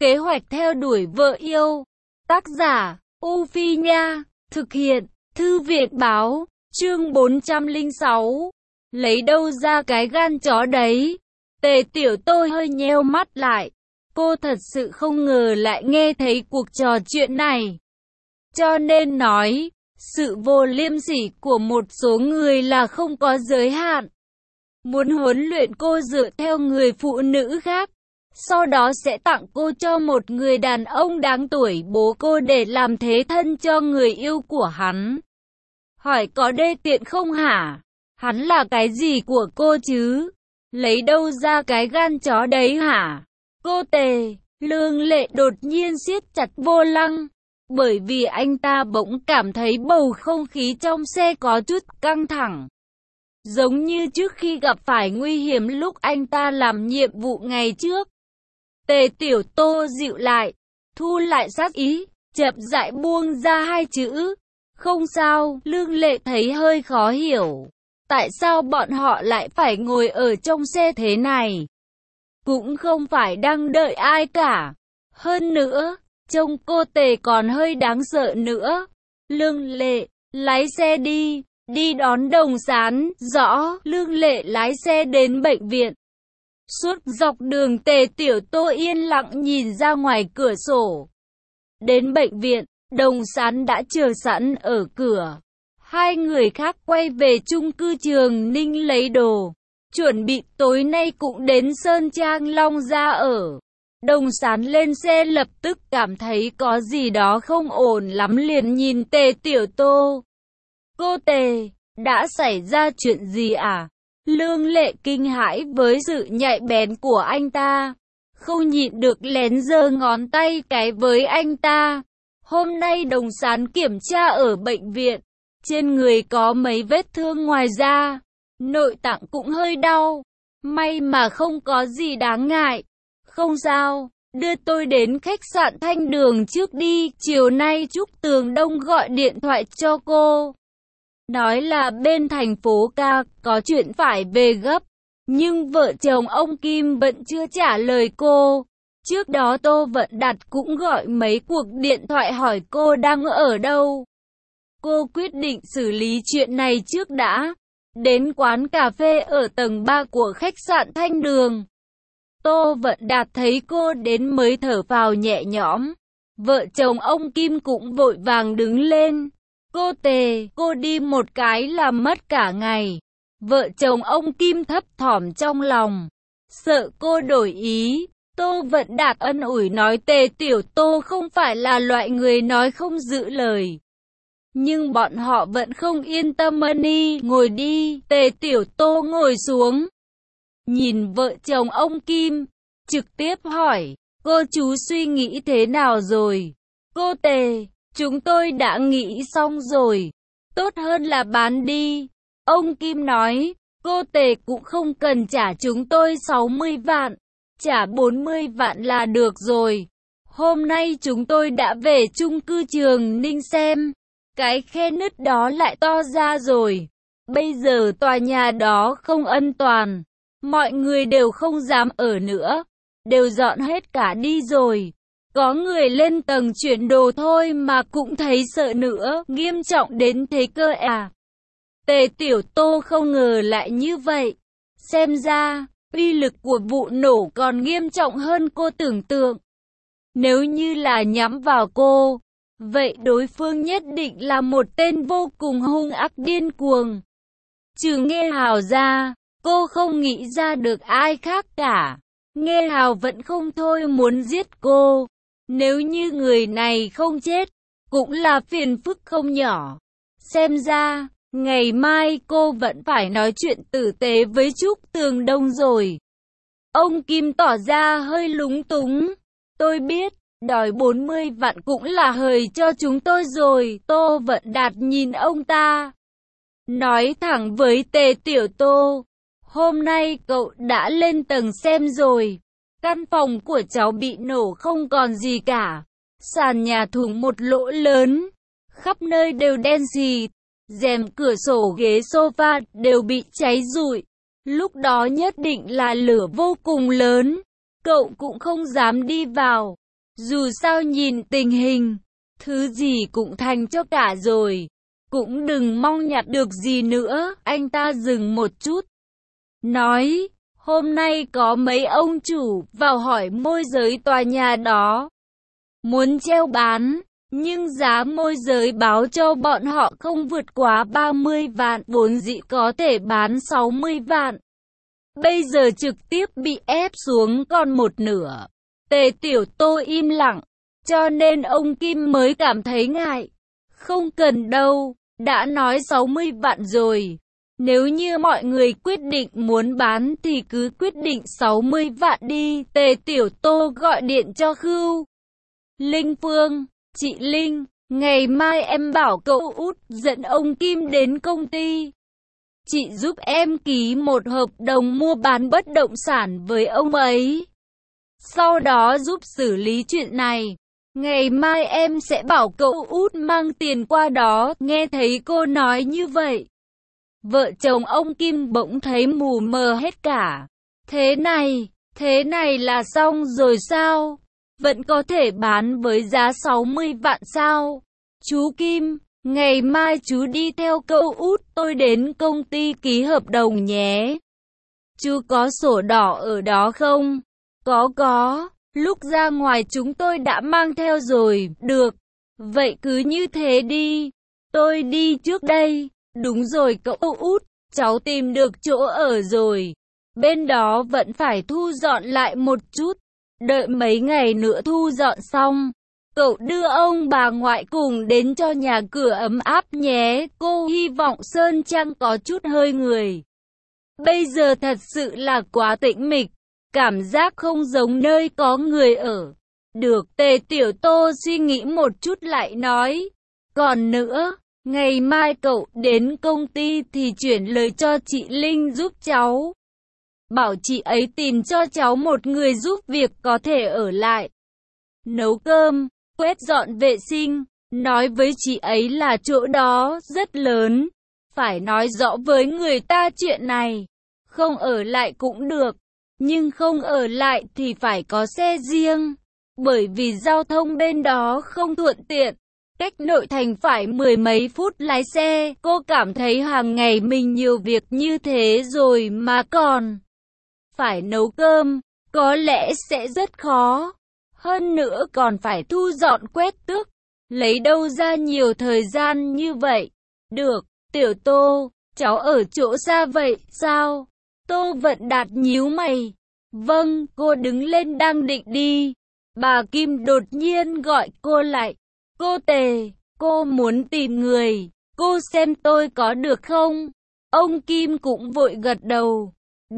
Kế hoạch theo đuổi vợ yêu. Tác giả, U Phi Nha. Thực hiện, Thư viện Báo. Chương 406. Lấy đâu ra cái gan chó đấy? Tề Tiểu Tôi hơi nheo mắt lại. Cô thật sự không ngờ lại nghe thấy cuộc trò chuyện này. Cho nên nói, sự vô liêm sỉ của một số người là không có giới hạn. Muốn huấn luyện cô dựa theo người phụ nữ khác, sau đó sẽ tặng cô cho một người đàn ông đáng tuổi bố cô để làm thế thân cho người yêu của hắn. Hỏi có đê tiện không hả? Hắn là cái gì của cô chứ? Lấy đâu ra cái gan chó đấy hả? Cô Tề, Lương Lệ đột nhiên siết chặt vô lăng, bởi vì anh ta bỗng cảm thấy bầu không khí trong xe có chút căng thẳng. Giống như trước khi gặp phải nguy hiểm lúc anh ta làm nhiệm vụ ngày trước. Tề Tiểu Tô dịu lại, thu lại sát ý, chậm rãi buông ra hai chữ. Không sao. Lương Lệ thấy hơi khó hiểu. Tại sao bọn họ lại phải ngồi ở trong xe thế này? Cũng không phải đang đợi ai cả. Hơn nữa, trông cô Tề còn hơi đáng sợ nữa. Lương Lệ, lái xe đi, đi đón Đồng Sán. Rõ. Lương Lệ lái xe đến bệnh viện. Suốt dọc đường Tề Tiểu Tô yên lặng nhìn ra ngoài cửa sổ. Đến bệnh viện, Đồng Sán đã chờ sẵn ở cửa. Hai người khác quay về chung cư Trường Ninh lấy đồ, chuẩn bị tối nay cũng đến Sơn Trang Long Gia ở. Đồng Sán lên xe lập tức cảm thấy có gì đó không ổn lắm, liền nhìn Tề Tiểu Tô. Cô Tề, đã xảy ra chuyện gì à? Lương Lệ kinh hãi với sự nhạy bén của anh ta, không nhịn được lén giơ ngón tay cái với anh ta. Hôm nay Đồng Sán kiểm tra ở bệnh viện, trên người có mấy vết thương, ngoài ra nội tạng cũng hơi đau, may mà không có gì đáng ngại. Không sao, đưa tôi đến khách sạn Thanh Đường trước đi, chiều nay Trúc Tường Đông gọi điện thoại cho cô. Nói là bên thành phố ca có chuyện phải về gấp, nhưng vợ chồng ông Kim vẫn chưa trả lời cô. Trước đó Tô Vận Đạt cũng gọi mấy cuộc điện thoại hỏi cô đang ở đâu. Cô quyết định xử lý chuyện này trước đã. Đến quán cà phê ở tầng 3 của khách sạn Thanh Đường, Tô Vận Đạt thấy cô đến mới thở phào nhẹ nhõm. Vợ chồng ông Kim cũng vội vàng đứng lên. Cô Tề, cô đi một cái là mất cả ngày. Vợ chồng ông Kim thấp thỏm trong lòng, sợ cô đổi ý. Tô Vận Đạt ân ủi nói Tề Tiểu Tô không phải là loại người nói không giữ lời. Nhưng bọn họ vẫn không yên tâm. Đi, ngồi đi. Tề Tiểu Tô ngồi xuống, nhìn vợ chồng ông Kim, trực tiếp hỏi, cô chú suy nghĩ thế nào rồi? Cô Tề, chúng tôi đã nghĩ xong rồi, tốt hơn là bán đi. Ông Kim nói, cô Tề cũng không cần trả chúng tôi 60 vạn, trả 40 vạn là được rồi. Hôm nay chúng tôi đã về chung cư Trường Ninh xem, cái khe nứt đó lại to ra rồi. Bây giờ tòa nhà đó không an toàn, mọi người đều không dám ở nữa, đều dọn hết cả đi rồi. Có người lên tầng chuyển đồ thôi mà cũng thấy sợ nữa, nghiêm trọng đến thế cơ à? Tề Tiểu Tô không ngờ lại như vậy. Xem ra, uy lực của vụ nổ còn nghiêm trọng hơn cô tưởng tượng. Nếu như là nhắm vào cô, vậy đối phương nhất định là một tên vô cùng hung ác điên cuồng. Trừ Nghe Hào ra, cô không nghĩ ra được ai khác cả. Nghe Hào vẫn không thôi muốn giết cô. Nếu như người này không chết, cũng là phiền phức không nhỏ. Xem ra, ngày mai cô vẫn phải nói chuyện tử tế với Trúc Tường Đông rồi. Ông Kim tỏ ra hơi lúng túng. Tôi biết, đòi 40 vạn cũng là hời cho chúng tôi rồi. Tô Vận Đạt nhìn ông ta, nói thẳng với Tề Tiểu Tô, hôm nay cậu đã lên tầng xem rồi. Căn phòng của cháu bị nổ không còn gì cả. Sàn nhà thủng một lỗ lớn, khắp nơi đều đen xì, rèm cửa sổ ghế sofa đều bị cháy rụi. Lúc đó nhất định là lửa vô cùng lớn, cậu cũng không dám đi vào. Dù sao nhìn tình hình, thứ gì cũng thành cho cả rồi. Cũng đừng mong nhặt được gì nữa. Anh ta dừng một chút, nói, hôm nay có mấy ông chủ vào hỏi môi giới tòa nhà đó. Muốn treo bán, nhưng giá môi giới báo cho bọn họ không vượt quá 30 vạn, vốn dĩ có thể bán 60 vạn. Bây giờ trực tiếp bị ép xuống còn một nửa. Tề Tiểu Tô im lặng, cho nên ông Kim mới cảm thấy ngại. Không cần đâu, đã nói 60 vạn rồi. Nếu như mọi người quyết định muốn bán thì cứ quyết định 60 vạn đi. Tề Tiểu Tô gọi điện cho Khưu Linh Phương, chị Linh, ngày mai em bảo cậu út dẫn ông Kim đến công ty. Chị giúp em ký một hợp đồng mua bán bất động sản với ông ấy. Sau đó giúp xử lý chuyện này. Ngày mai em sẽ bảo cậu út mang tiền qua đó. Nghe thấy cô nói như vậy, vợ chồng ông Kim bỗng thấy mù mờ hết cả. Thế này là xong rồi sao? Vẫn có thể bán với giá 60 vạn sao? Chú Kim, ngày mai chú đi theo cậu út tôi đến công ty ký hợp đồng nhé. Chú có sổ đỏ ở đó không? Có. Lúc ra ngoài chúng tôi đã mang theo rồi. Được. Vậy cứ như thế đi. Tôi đi trước đây. Đúng rồi cậu út, cháu tìm được chỗ ở rồi. Bên đó vẫn phải thu dọn lại một chút. Đợi mấy ngày nữa thu dọn xong, cậu đưa ông bà ngoại cùng đến cho nhà cửa ấm áp nhé. Cô hy vọng Sơn Trang có chút hơi người. Bây giờ thật sự là quá tĩnh mịch, cảm giác không giống nơi có người ở. Được, Tề Tiểu Tô suy nghĩ một chút lại nói. Còn nữa, ngày mai cậu đến công ty thì chuyển lời cho chị Linh giúp cháu. Bảo chị ấy tìm cho cháu một người giúp việc có thể ở lại. Nấu cơm, quét dọn vệ sinh, nói với chị ấy là chỗ đó rất lớn. Phải nói rõ với người ta chuyện này. Không ở lại cũng được, nhưng không ở lại thì phải có xe riêng. Bởi vì giao thông bên đó không thuận tiện. Cách nội thành phải 10 mấy phút lái xe. Cô cảm thấy hàng ngày mình nhiều việc như thế rồi mà còn phải nấu cơm, có lẽ sẽ rất khó. Hơn nữa còn phải thu dọn quét tước, lấy đâu ra nhiều thời gian như vậy. Được, Tiểu Tô, cháu ở chỗ xa vậy, sao? Tô Vận Đạt nhíu mày. Vâng, cô đứng lên đang định đi. Bà Kim đột nhiên gọi cô lại. Cô Tề, cô muốn tìm người, cô xem tôi có được không? Ông Kim cũng vội gật đầu.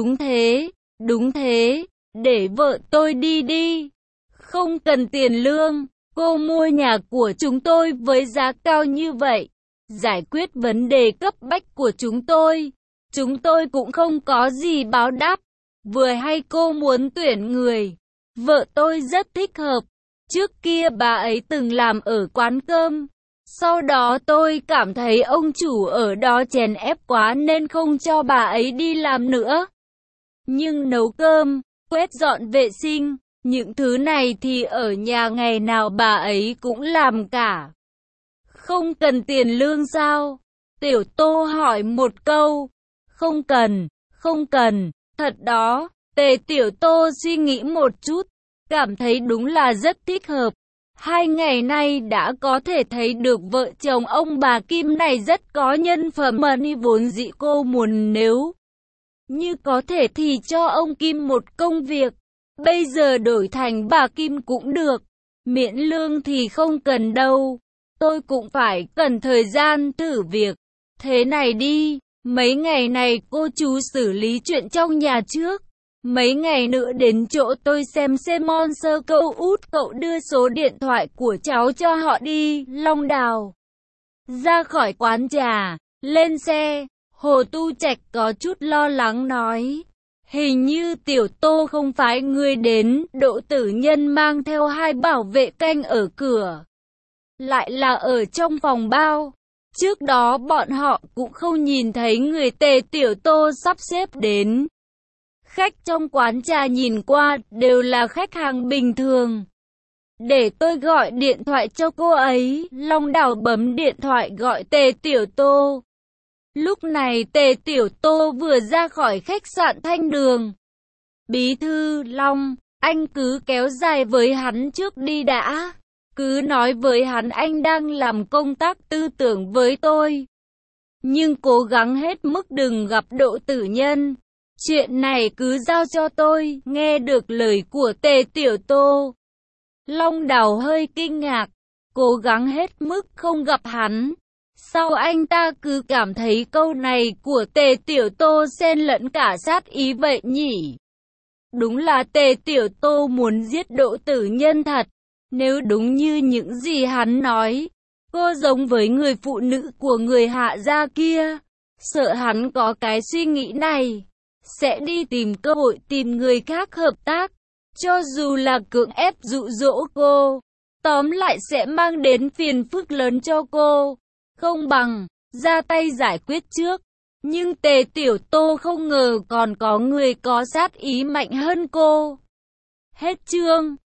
Đúng thế, để vợ tôi đi đi. Không cần tiền lương, cô mua nhà của chúng tôi với giá cao như vậy. Giải quyết vấn đề cấp bách của chúng tôi cũng không có gì báo đáp. Vừa hay cô muốn tuyển người, vợ tôi rất thích hợp. Trước kia bà ấy từng làm ở quán cơm. Sau đó tôi cảm thấy ông chủ ở đó chèn ép quá nên không cho bà ấy đi làm nữa. Nhưng nấu cơm, quét dọn vệ sinh, những thứ này thì ở nhà ngày nào bà ấy cũng làm cả. Không cần tiền lương sao? Tiểu Tô hỏi một câu. Không cần, thật đó. Tề Tiểu Tô suy nghĩ một chút, cảm thấy đúng là rất thích hợp. 2 ngày nay đã có thể thấy được vợ chồng ông bà Kim này rất có nhân phẩm mà ni vốn dĩ cô muốn nếu như có thể thì cho ông Kim một công việc. Bây giờ đổi thành bà Kim cũng được. Miễn lương thì không cần đâu. Tôi cũng phải cần thời gian thử việc. Thế này đi, mấy ngày này cô chú xử lý chuyện trong nhà trước. Mấy ngày nữa đến chỗ tôi xem sponsor cậu út, cậu đưa số điện thoại của cháu cho họ đi. Long Đào ra khỏi quán trà, lên xe. Hồ Tu Trạch có chút lo lắng nói. Hình như Tiểu Tô không phải người đến, Đỗ Tử Nhân mang theo 2 bảo vệ canh ở cửa. Lại là ở trong phòng bao. Trước đó bọn họ cũng không nhìn thấy người Tề Tiểu Tô sắp xếp đến. Khách trong quán trà nhìn qua đều là khách hàng bình thường. Để tôi gọi điện thoại cho cô ấy. Long Đào bấm điện thoại gọi Tề Tiểu Tô. Lúc này Tề Tiểu Tô vừa ra khỏi khách sạn Thanh Đường. Bí thư Long, anh cứ kéo dài với hắn trước đi đã. Cứ nói với hắn anh đang làm công tác tư tưởng với tôi. Nhưng cố gắng hết mức đừng gặp Đỗ Tử Nhân. Chuyện này cứ giao cho tôi. Nghe được lời của Tề Tiểu Tô, Long Đào hơi kinh ngạc. Cố gắng hết mức không gặp hắn. Sao anh ta cứ cảm thấy câu này của Tề Tiểu Tô xen lẫn cả sát ý vậy nhỉ? Đúng là Tề Tiểu Tô muốn giết Đỗ Tử Nhân thật. Nếu đúng như những gì hắn nói, cô giống với người phụ nữ của người Hạ gia kia. Sợ hắn có cái suy nghĩ này, sẽ đi tìm cơ hội tìm người khác hợp tác. Cho dù là cưỡng ép dụ dỗ cô, tóm lại sẽ mang đến phiền phức lớn cho cô. Không bằng ra tay giải quyết trước. Nhưng Tề Tiểu Tô không ngờ còn có người có sát ý mạnh hơn cô. Hết chương.